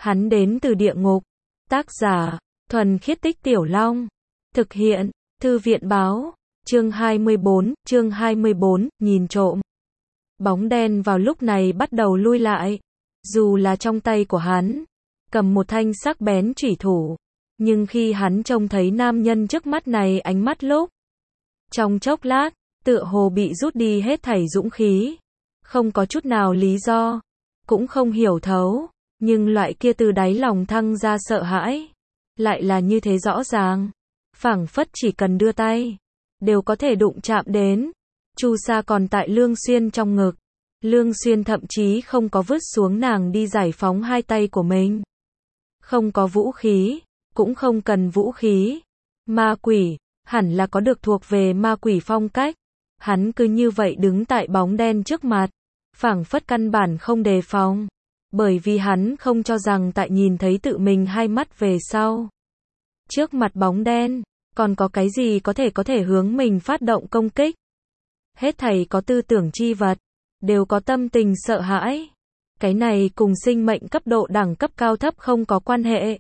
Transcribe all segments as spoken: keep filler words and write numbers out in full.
Hắn đến từ địa ngục. Tác giả, Thuần Khiết Tích Tiểu Long. Thực hiện, Thư viện báo. Chương hai mươi bốn, chương hai mươi bốn, nhìn trộm. Bóng đen vào lúc này bắt đầu lui lại. Dù là trong tay của hắn, cầm một thanh sắc bén chủy thủ. Nhưng khi hắn trông thấy nam nhân trước mắt này ánh mắt lúc. Trong chốc lát, tựa hồ bị rút đi hết thảy dũng khí. Không có chút nào lý do. Cũng không hiểu thấu. Nhưng loại kia từ đáy lòng thăng ra sợ hãi. Lại là như thế rõ ràng. Phảng phất chỉ cần đưa tay. Đều có thể đụng chạm đến. Chu Sa còn tại Lương Xuyên trong ngực. Lương Xuyên thậm chí không có vứt xuống nàng đi giải phóng hai tay của mình. Không có vũ khí. Cũng không cần vũ khí. Ma quỷ. Hẳn là có được thuộc về ma quỷ phong cách. Hắn cứ như vậy đứng tại bóng đen trước mặt. Phảng phất căn bản không đề phòng. Bởi vì hắn không cho rằng tại nhìn thấy tự mình hai mắt về sau. Trước mặt bóng đen, còn có cái gì có thể có thể hướng mình phát động công kích. Hết thảy có tư tưởng chi vật, đều có tâm tình sợ hãi. Cái này cùng sinh mệnh cấp độ đẳng cấp cao thấp không có quan hệ.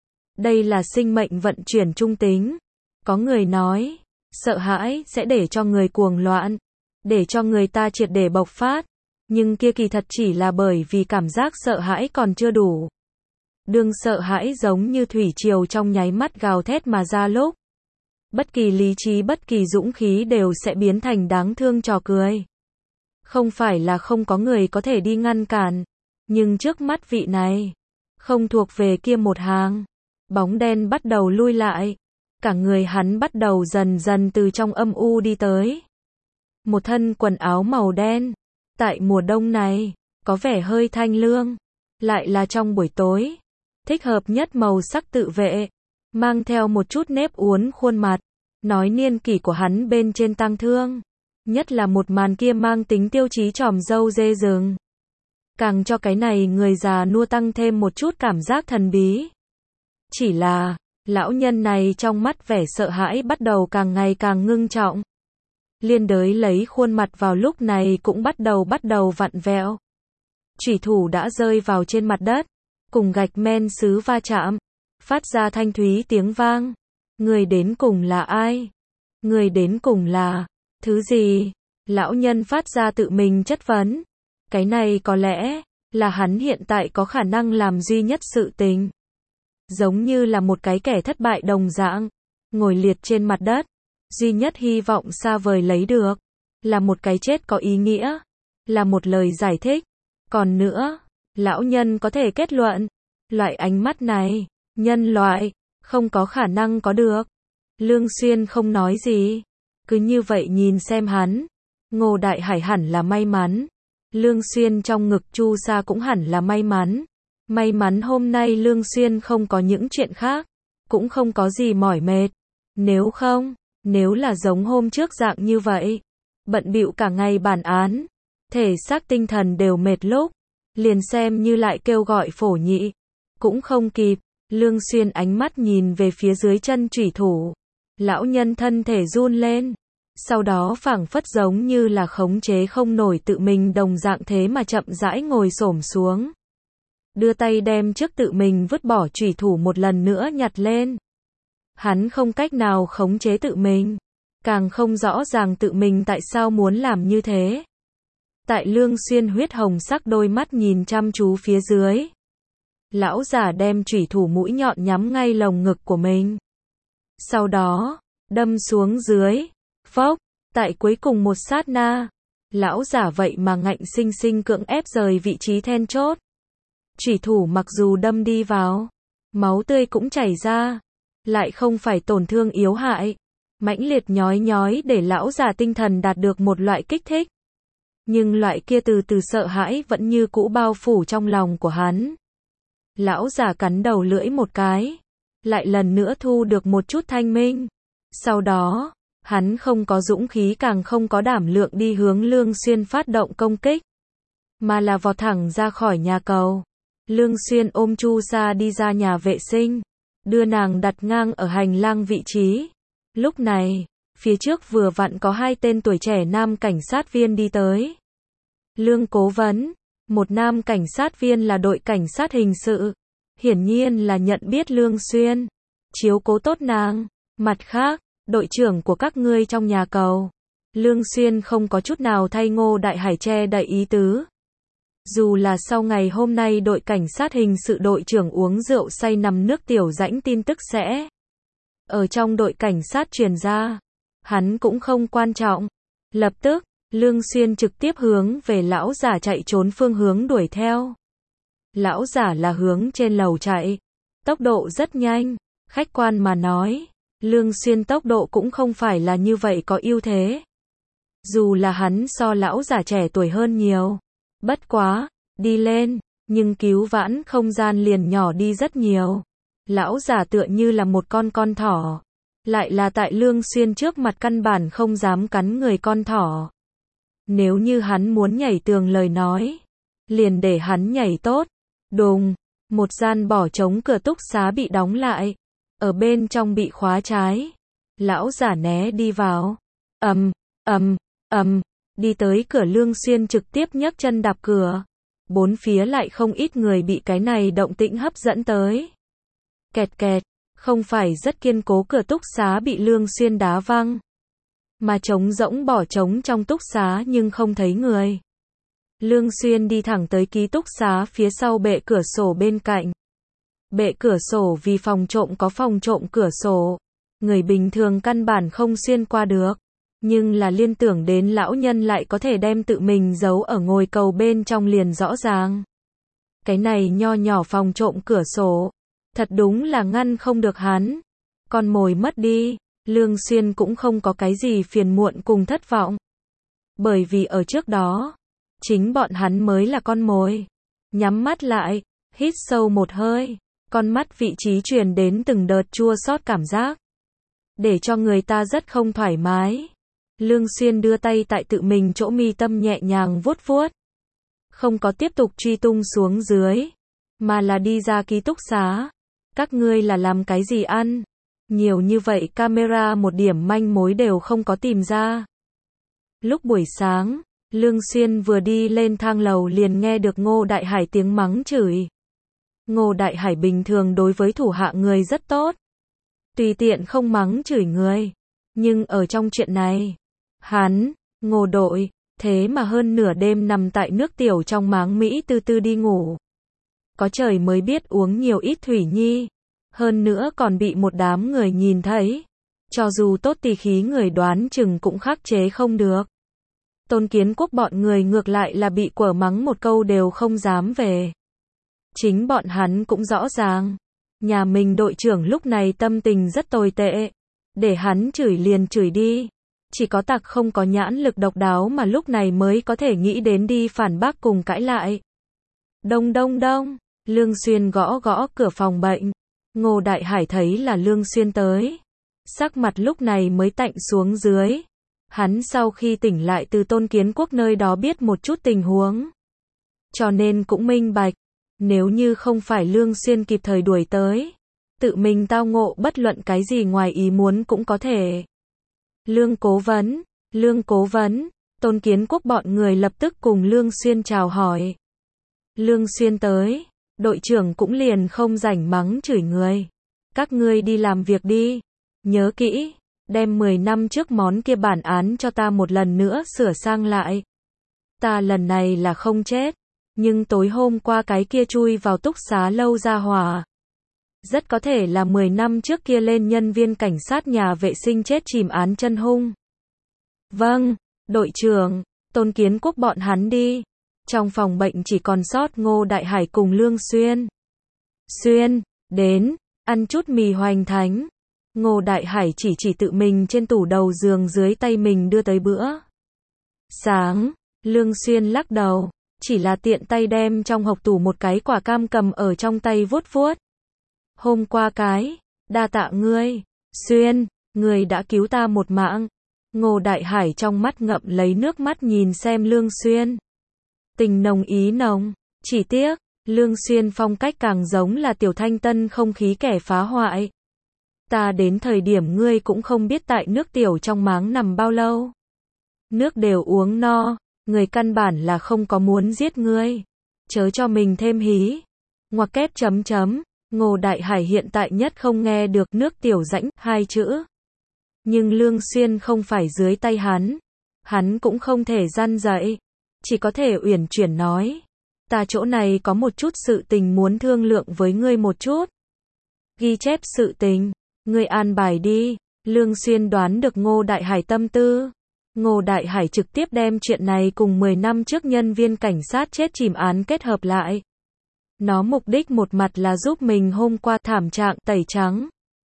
Đây là sinh mệnh vận chuyển trung tính. Có người nói, sợ hãi sẽ để cho người cuồng loạn, để cho người ta triệt để bộc phát. Nhưng kia kỳ thật chỉ là bởi vì cảm giác sợ hãi còn chưa đủ. Đương sợ hãi giống như thủy triều trong nháy mắt gào thét mà ra lúc. Bất kỳ lý trí bất kỳ dũng khí đều sẽ biến thành đáng thương trò cười. Không phải là không có người có thể đi ngăn cản. Nhưng trước mắt vị này, không thuộc về kia một hàng. Bóng đen bắt đầu lui lại. Cả người hắn bắt đầu dần dần từ trong âm u đi tới. Một thân quần áo màu đen. Tại mùa đông này, có vẻ hơi thanh lương. Lại là trong buổi tối. Thích hợp nhất màu sắc tự vệ. Mang theo một chút nếp uốn khuôn mặt. Nói niên kỷ của hắn bên trên tang thương. Nhất là một màn kia mang tính tiêu chí tròm dâu dê rừng. Càng cho cái này người già nua tăng thêm một chút cảm giác thần bí. Chỉ là, lão nhân này trong mắt vẻ sợ hãi bắt đầu càng ngày càng ngưng trọng. Liên đới lấy khuôn mặt vào lúc này cũng bắt đầu bắt đầu vặn vẹo. Chủy thủ đã rơi vào trên mặt đất, cùng gạch men sứ va chạm, phát ra thanh thúy tiếng vang. Người đến cùng là ai? Người đến cùng là thứ gì? Lão nhân phát ra tự mình chất vấn. Cái này có lẽ là hắn hiện tại có khả năng làm duy nhất sự tình. Giống như là một cái kẻ thất bại đồng dạng, ngồi liệt trên mặt đất. Duy nhất hy vọng xa vời lấy được, là một cái chết có ý nghĩa, là một lời giải thích. Còn nữa, lão nhân có thể kết luận, loại ánh mắt này, nhân loại, không có khả năng có được. Lương Xuyên không nói gì, cứ như vậy nhìn xem hắn. Ngô Đại Hải hẳn là may mắn. Lương Xuyên trong ngực Chu Sa cũng hẳn là may mắn. May mắn hôm nay Lương Xuyên không có những chuyện khác, cũng không có gì mỏi mệt. Nếu không, nếu là giống hôm trước dạng như vậy, bận bịu cả ngày bản án, thể xác tinh thần đều mệt lúc, liền xem như lại kêu gọi phổ nhị, cũng không kịp. Lương Xuyên ánh mắt nhìn về phía dưới chân chủy thủ. Lão nhân thân thể run lên. Sau đó phảng phất giống như là khống chế không nổi tự mình đồng dạng thế mà chậm rãi ngồi xổm xuống. Đưa tay đem trước tự mình vứt bỏ chủy thủ một lần nữa nhặt lên. Hắn không cách nào khống chế tự mình. Càng không rõ ràng tự mình tại sao muốn làm như thế. Tại Lương Xuyên huyết hồng sắc đôi mắt nhìn chăm chú phía dưới. Lão giả đem chủy thủ mũi nhọn nhắm ngay lồng ngực của mình. Sau đó, đâm xuống dưới. Phốc, tại cuối cùng một sát na. Lão giả vậy mà ngạnh sinh sinh cưỡng ép rời vị trí then chốt. Chủy thủ mặc dù đâm đi vào, máu tươi cũng chảy ra. Lại không phải tổn thương yếu hại. Mãnh liệt nhói nhói để lão già tinh thần đạt được một loại kích thích. Nhưng loại kia từ từ sợ hãi vẫn như cũ bao phủ trong lòng của hắn. Lão già cắn đầu lưỡi một cái. Lại lần nữa thu được một chút thanh minh. Sau đó, hắn không có dũng khí càng không có đảm lượng đi hướng Lương Xuyên phát động công kích. Mà là vọt thẳng ra khỏi nhà cầu. Lương Xuyên ôm Chu Sa đi ra nhà vệ sinh. Đưa nàng đặt ngang ở hành lang vị trí. Lúc này, phía trước vừa vặn có hai tên tuổi trẻ nam cảnh sát viên đi tới. Lương Cố Vấn, một nam cảnh sát viên là đội cảnh sát hình sự. hiển nhiên là nhận biết Lương Xuyên, chiếu cố tốt nàng. Mặt khác, đội trưởng của các ngươi trong nhà cầu. Lương Xuyên không có chút nào thay Ngô Đại Hải che đậy ý tứ. Dù là sau ngày hôm nay đội cảnh sát hình sự đội trưởng uống rượu say nằm nước tiểu rãnh tin tức sẽ ở trong đội cảnh sát truyền ra, hắn cũng không quan trọng. Lập tức, Lương Xuyên trực tiếp hướng về lão giả chạy trốn phương hướng đuổi theo. Lão giả là hướng trên lầu chạy, tốc độ rất nhanh, khách quan mà nói, Lương Xuyên tốc độ cũng không phải là như vậy có ưu thế. Dù là hắn so lão giả trẻ tuổi hơn nhiều, bất quá, đi lên, nhưng cứu vãn không gian liền nhỏ đi rất nhiều. Lão giả tựa như là một con con thỏ, lại là tại Lương Xuyên trước mặt căn bản không dám cắn người con thỏ. Nếu như hắn muốn nhảy tường lời nói, liền để hắn nhảy tốt. Đùng, một gian bỏ trống cửa túc xá bị đóng lại, ở bên trong bị khóa trái. Lão giả né đi vào, ầm, ầm, ầm, đi tới cửa Lương Xuyên trực tiếp nhấc chân đạp cửa. Bốn phía lại không ít người bị cái này động tĩnh hấp dẫn tới. Kẹt kẹt, không phải rất kiên cố cửa túc xá bị Lương Xuyên đá văng, mà trống rỗng bỏ trống trong túc xá nhưng không thấy người. Lương Xuyên đi thẳng tới ký túc xá phía sau bệ cửa sổ bên cạnh. Bệ cửa sổ vì phòng trộm có phòng trộm cửa sổ, người bình thường căn bản không xuyên qua được. Nhưng là liên tưởng đến lão nhân lại có thể đem tự mình giấu ở ngồi cầu bên trong liền rõ ràng. Cái này nho nhỏ phòng trộm cửa sổ, thật đúng là ngăn không được hắn. Con mồi mất đi, Lương Xuyên cũng không có cái gì phiền muộn cùng thất vọng. Bởi vì ở trước đó, chính bọn hắn mới là con mồi. Nhắm mắt lại, hít sâu một hơi, con mắt vị trí truyền đến từng đợt chua xót cảm giác, để cho người ta rất không thoải mái. Lương Xuyên đưa tay tại tự mình chỗ mi tâm nhẹ nhàng vuốt vuốt. Không có tiếp tục truy tung xuống dưới, mà là đi ra ký túc xá. Các ngươi là làm cái gì ăn? Nhiều như vậy camera một điểm manh mối đều không có tìm ra. Lúc buổi sáng, Lương Xuyên vừa đi lên thang lầu liền nghe được Ngô Đại Hải tiếng mắng chửi. Ngô Đại Hải bình thường đối với thủ hạ người rất tốt, tùy tiện không mắng chửi người. Nhưng ở trong chuyện này, hắn, Ngô đội, thế mà hơn nửa đêm nằm tại nước tiểu trong máng Mỹ tư tư đi ngủ. Có trời mới biết uống nhiều ít thủy nhi, hơn nữa còn bị một đám người nhìn thấy. Cho dù tốt tỳ khí người đoán chừng cũng khắc chế không được. Tôn Kiến Quốc bọn người ngược lại là bị quở mắng một câu đều không dám về. Chính bọn hắn cũng rõ ràng, nhà mình đội trưởng lúc này tâm tình rất tồi tệ, để hắn chửi liền chửi đi. Chỉ có tặc không có nhãn lực độc đáo mà lúc này mới có thể nghĩ đến đi phản bác cùng cãi lại. Đông đông đông, Lương Xuyên gõ gõ cửa phòng bệnh. Ngô Đại Hải thấy là Lương Xuyên tới, sắc mặt lúc này mới tạnh xuống dưới. Hắn sau khi tỉnh lại từ Tôn Kiến Quốc nơi đó biết một chút tình huống, cho nên cũng minh bạch, nếu như không phải Lương Xuyên kịp thời đuổi tới, tự mình tao ngộ bất luận cái gì ngoài ý muốn cũng có thể. Lương cố vấn, Lương cố vấn, Tôn Kiến Quốc bọn người lập tức cùng Lương Xuyên chào hỏi. Lương Xuyên tới, đội trưởng cũng liền không rảnh mắng chửi người. Các ngươi đi làm việc đi, nhớ kỹ, đem mười năm trước món kia bản án cho ta một lần nữa sửa sang lại. Ta lần này là không chết, nhưng tối hôm qua cái kia chui vào túc xá lâu ra hỏa, rất có thể là mười năm trước kia lên nhân viên cảnh sát nhà vệ sinh chết chìm án chân hung. Vâng, đội trưởng, Tôn Kiến Quốc bọn hắn đi. Trong phòng bệnh chỉ còn sót Ngô Đại Hải cùng Lương Xuyên. Xuyên, đến, ăn chút mì hoành thánh. Ngô Đại Hải chỉ chỉ tự mình trên tủ đầu giường dưới tay mình đưa tới bữa sáng. Lương Xuyên lắc đầu, chỉ là tiện tay đem trong hộc tủ một cái quả cam cầm ở trong tay vuốt vuốt. Hôm qua cái, đa tạ ngươi, Xuyên, ngươi đã cứu ta một mạng. Ngô Đại Hải trong mắt ngậm lấy nước mắt nhìn xem Lương Xuyên. Tình nồng ý nồng, chỉ tiếc, Lương Xuyên phong cách càng giống là tiểu thanh tân không khí kẻ phá hoại. Ta đến thời điểm ngươi cũng không biết tại nước tiểu trong máng nằm bao lâu. Nước đều uống no, người căn bản là không có muốn giết ngươi. Chớ cho mình thêm hí. Ngoặc kép chấm chấm. Ngô Đại Hải hiện tại nhất không nghe được nước tiểu rãnh hai chữ. Nhưng Lương Xuyên không phải dưới tay hắn. Hắn cũng không thể gian dạy. Chỉ có thể uyển chuyển nói. Ta chỗ này có một chút sự tình muốn thương lượng với ngươi một chút. Ghi chép sự tình. Ngươi an bài đi. Lương Xuyên đoán được Ngô Đại Hải tâm tư. Ngô Đại Hải trực tiếp đem chuyện này cùng mười năm trước nhân viên cảnh sát chết chìm án kết hợp lại. Nó mục đích một mặt là giúp mình hôm qua thảm trạng tẩy trắng.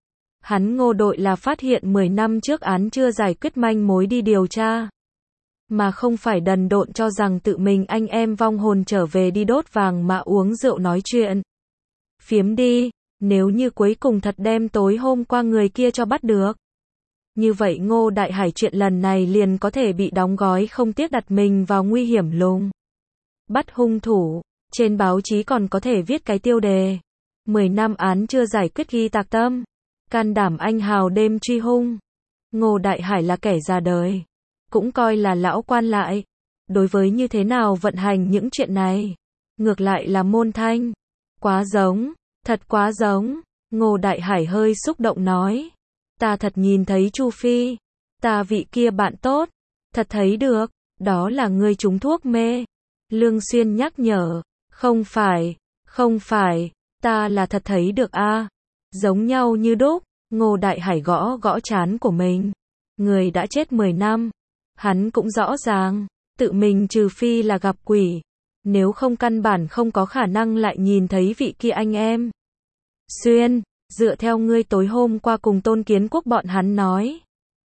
Hắn Ngô đội là phát hiện mười năm trước án chưa giải quyết manh mối đi điều tra. Mà không phải đần độn cho rằng tự mình anh em vong hồn trở về đi đốt vàng mà uống rượu nói chuyện. Phiếm đi, nếu như cuối cùng thật đem tối hôm qua người kia cho bắt được. Như vậy Ngô Đại Hải chuyện lần này liền có thể bị đóng gói không tiếc đặt mình vào nguy hiểm lùng. Bắt hung thủ, trên báo chí còn có thể viết cái tiêu đề. mười năm án chưa giải quyết ghi tạc tâm. Can đảm anh hào đêm truy hung. Ngô Đại Hải là kẻ già đời. Cũng coi là lão quan lại. Đối với như thế nào vận hành những chuyện này. Ngược lại là Môn Thanh. Quá giống, thật quá giống. Ngô Đại Hải hơi xúc động nói. Ta thật nhìn thấy Chu Phi. Ta vị kia bạn tốt. Thật thấy được. Đó là ngươi trúng thuốc mê. Lương Xuyên nhắc nhở. Không phải. Không phải. Ta là thật thấy được a. Giống nhau như đúc. Ngô Đại Hải gõ gõ trán của mình. Người đã chết mười năm. Hắn cũng rõ ràng. Tự mình trừ phi là gặp quỷ. Nếu không căn bản không có khả năng lại nhìn thấy vị kia anh em. Xuyên. Dựa theo ngươi tối hôm qua cùng Tôn Kiến Quốc bọn hắn nói.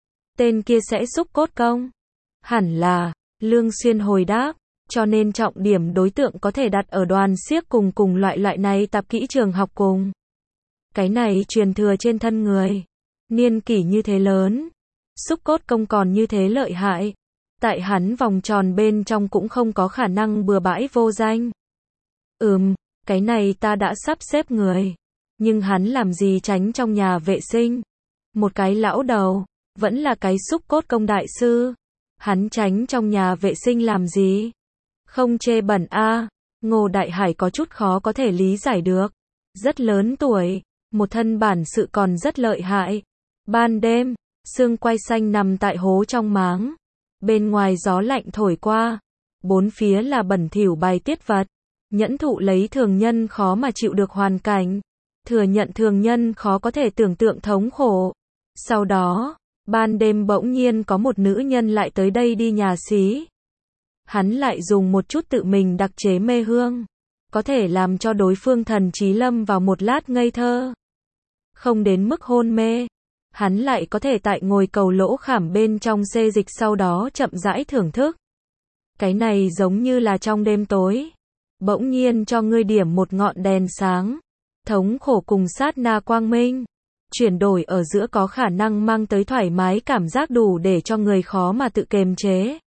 Tên kia sẽ xúc cốt công. Hẳn là. Lương Xuyên hồi đáp. Cho nên trọng điểm đối tượng có thể đặt ở đoàn xiếc cùng cùng loại loại này tạp kỹ trường học cùng. Cái này truyền thừa trên thân người. Niên kỷ như thế lớn. Xúc cốt công còn như thế lợi hại. Tại hắn vòng tròn bên trong cũng không có khả năng bừa bãi vô danh. Ừm, cái này ta đã sắp xếp người. Nhưng hắn làm gì tránh trong nhà vệ sinh. Một cái lão đầu. Vẫn là cái xúc cốt công đại sư. Hắn tránh trong nhà vệ sinh làm gì? Không chê bẩn a. Ngô Đại Hải có chút khó có thể lý giải được. Rất lớn tuổi. Một thân bản sự còn rất lợi hại. Ban đêm, sương quay xanh nằm tại hố trong máng. Bên ngoài gió lạnh thổi qua. Bốn phía là bẩn thỉu bài tiết vật. Nhẫn thụ lấy thường nhân khó mà chịu được hoàn cảnh. Thừa nhận thường nhân khó có thể tưởng tượng thống khổ. Sau đó, ban đêm bỗng nhiên có một nữ nhân lại tới đây đi nhà xí. Hắn lại dùng một chút tự mình đặc chế mê hương. Có thể làm cho đối phương thần trí lâm vào một lát ngây thơ. Không đến mức hôn mê. Hắn lại có thể tại ngồi cầu lỗ khảm bên trong xê dịch sau đó chậm rãi thưởng thức. Cái này giống như là trong đêm tối. Bỗng nhiên cho ngươi điểm một ngọn đèn sáng. Thống khổ cùng sát na quang minh. Chuyển đổi ở giữa có khả năng mang tới thoải mái cảm giác đủ để cho người khó mà tự kiềm chế.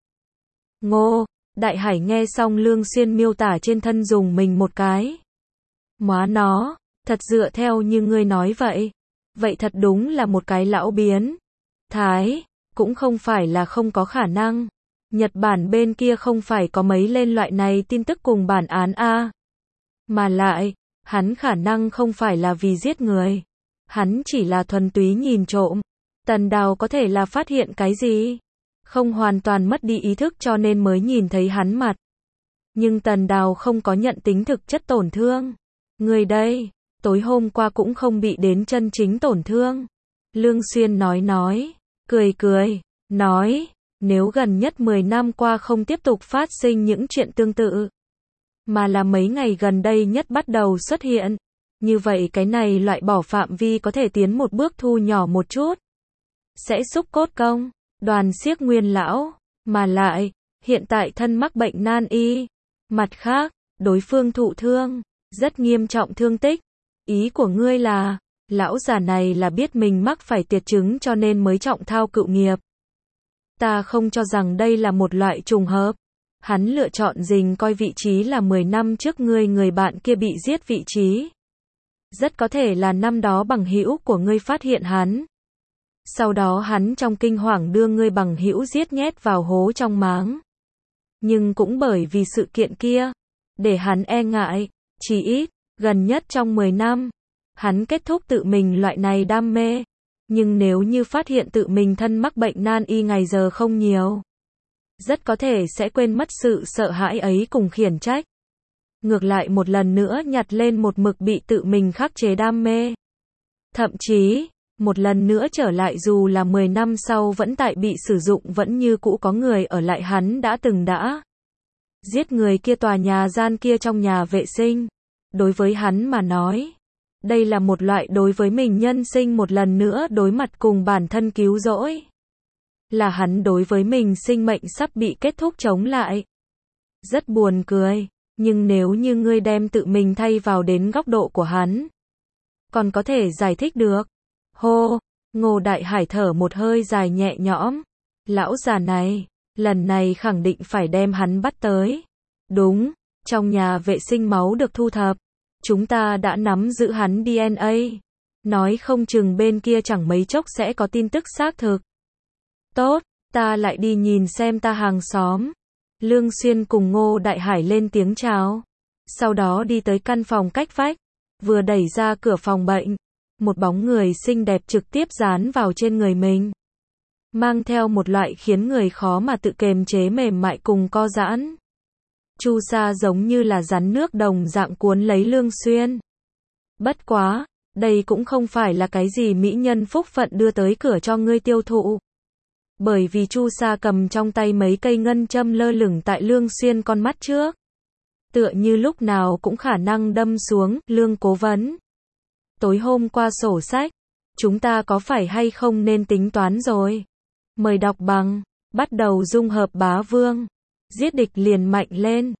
Ngô Đại Hải nghe xong Lương Xuyên miêu tả trên thân dùng mình một cái. Móa nó, thật dựa theo như ngươi nói vậy. Vậy thật đúng là một cái lão biến. Thái, cũng không phải là không có khả năng. Nhật Bản bên kia không phải có mấy lên loại này tin tức cùng bản án a. Mà lại, hắn khả năng không phải là vì giết người. Hắn chỉ là thuần túy nhìn trộm. Tần Đào có thể là phát hiện cái gì? Không hoàn toàn mất đi ý thức cho nên mới nhìn thấy hắn mặt. Nhưng Tần Đào không có nhận tính thực chất tổn thương. Người đây, tối hôm qua cũng không bị đến chân chính tổn thương. Lương Xuyên nói nói, cười cười, nói, nếu gần nhất mười năm qua không tiếp tục phát sinh những chuyện tương tự, mà là mấy ngày gần đây nhất bắt đầu xuất hiện, như vậy cái này loại bỏ phạm vi có thể tiến một bước thu nhỏ một chút. Sẽ xúc cốt công, đoàn xiếc nguyên lão, mà lại, hiện tại thân mắc bệnh nan y. Mặt khác, đối phương thụ thương, rất nghiêm trọng thương tích. Ý của ngươi là, lão già này là biết mình mắc phải tiệt chứng cho nên mới trọng thao cựu nghiệp. Ta không cho rằng đây là một loại trùng hợp. Hắn lựa chọn dình coi vị trí là mười năm trước ngươi người bạn kia bị giết vị trí. Rất có thể là năm đó bằng hữu của ngươi phát hiện hắn. Sau đó hắn trong kinh hoàng đưa ngươi bằng hữu giết nhét vào hố trong máng. Nhưng cũng bởi vì sự kiện kia, để hắn e ngại, chỉ ít, gần nhất trong mười năm, hắn kết thúc tự mình loại này đam mê. Nhưng nếu như phát hiện tự mình thân mắc bệnh nan y ngày giờ không nhiều, rất có thể sẽ quên mất sự sợ hãi ấy cùng khiển trách. Ngược lại một lần nữa nhặt lên một mực bị tự mình khắc chế đam mê. Thậm chí, một lần nữa trở lại dù là mười năm sau vẫn tại bị sử dụng vẫn như cũ có người ở lại hắn đã từng đã giết người kia tòa nhà gian kia trong nhà vệ sinh. Đối với hắn mà nói, đây là một loại đối với mình nhân sinh một lần nữa đối mặt cùng bản thân cứu rỗi. Là hắn đối với mình sinh mệnh sắp bị kết thúc chống lại. Rất buồn cười, nhưng nếu như ngươi đem tự mình thay vào đến góc độ của hắn, còn có thể giải thích được. Hô, Ngô Đại Hải thở một hơi dài nhẹ nhõm. Lão già này, lần này khẳng định phải đem hắn bắt tới. Đúng, trong nhà vệ sinh máu được thu thập. Chúng ta đã nắm giữ hắn đê en a. Nói không chừng bên kia chẳng mấy chốc sẽ có tin tức xác thực. Tốt, ta lại đi nhìn xem ta hàng xóm. Lương Xuyên cùng Ngô Đại Hải lên tiếng chào. Sau đó đi tới căn phòng cách vách. Vừa đẩy ra cửa phòng bệnh, một bóng người xinh đẹp trực tiếp dán vào trên người mình. Mang theo một loại khiến người khó mà tự kiềm chế mềm mại cùng co giãn. Chu sa giống như là rắn nước đồng dạng cuốn lấy Lương Xuyên. Bất quá, đây cũng không phải là cái gì mỹ nhân phúc phận đưa tới cửa cho ngươi tiêu thụ. Bởi vì Chu sa cầm trong tay mấy cây ngân châm lơ lửng tại Lương Xuyên con mắt trước. Tựa như lúc nào cũng khả năng đâm xuống. Lương cố vấn. Tối hôm qua sổ sách, chúng ta có phải hay không nên tính toán rồi. Mời đọc bằng, bắt đầu dung hợp bá vương. Giết địch liền mạnh lên.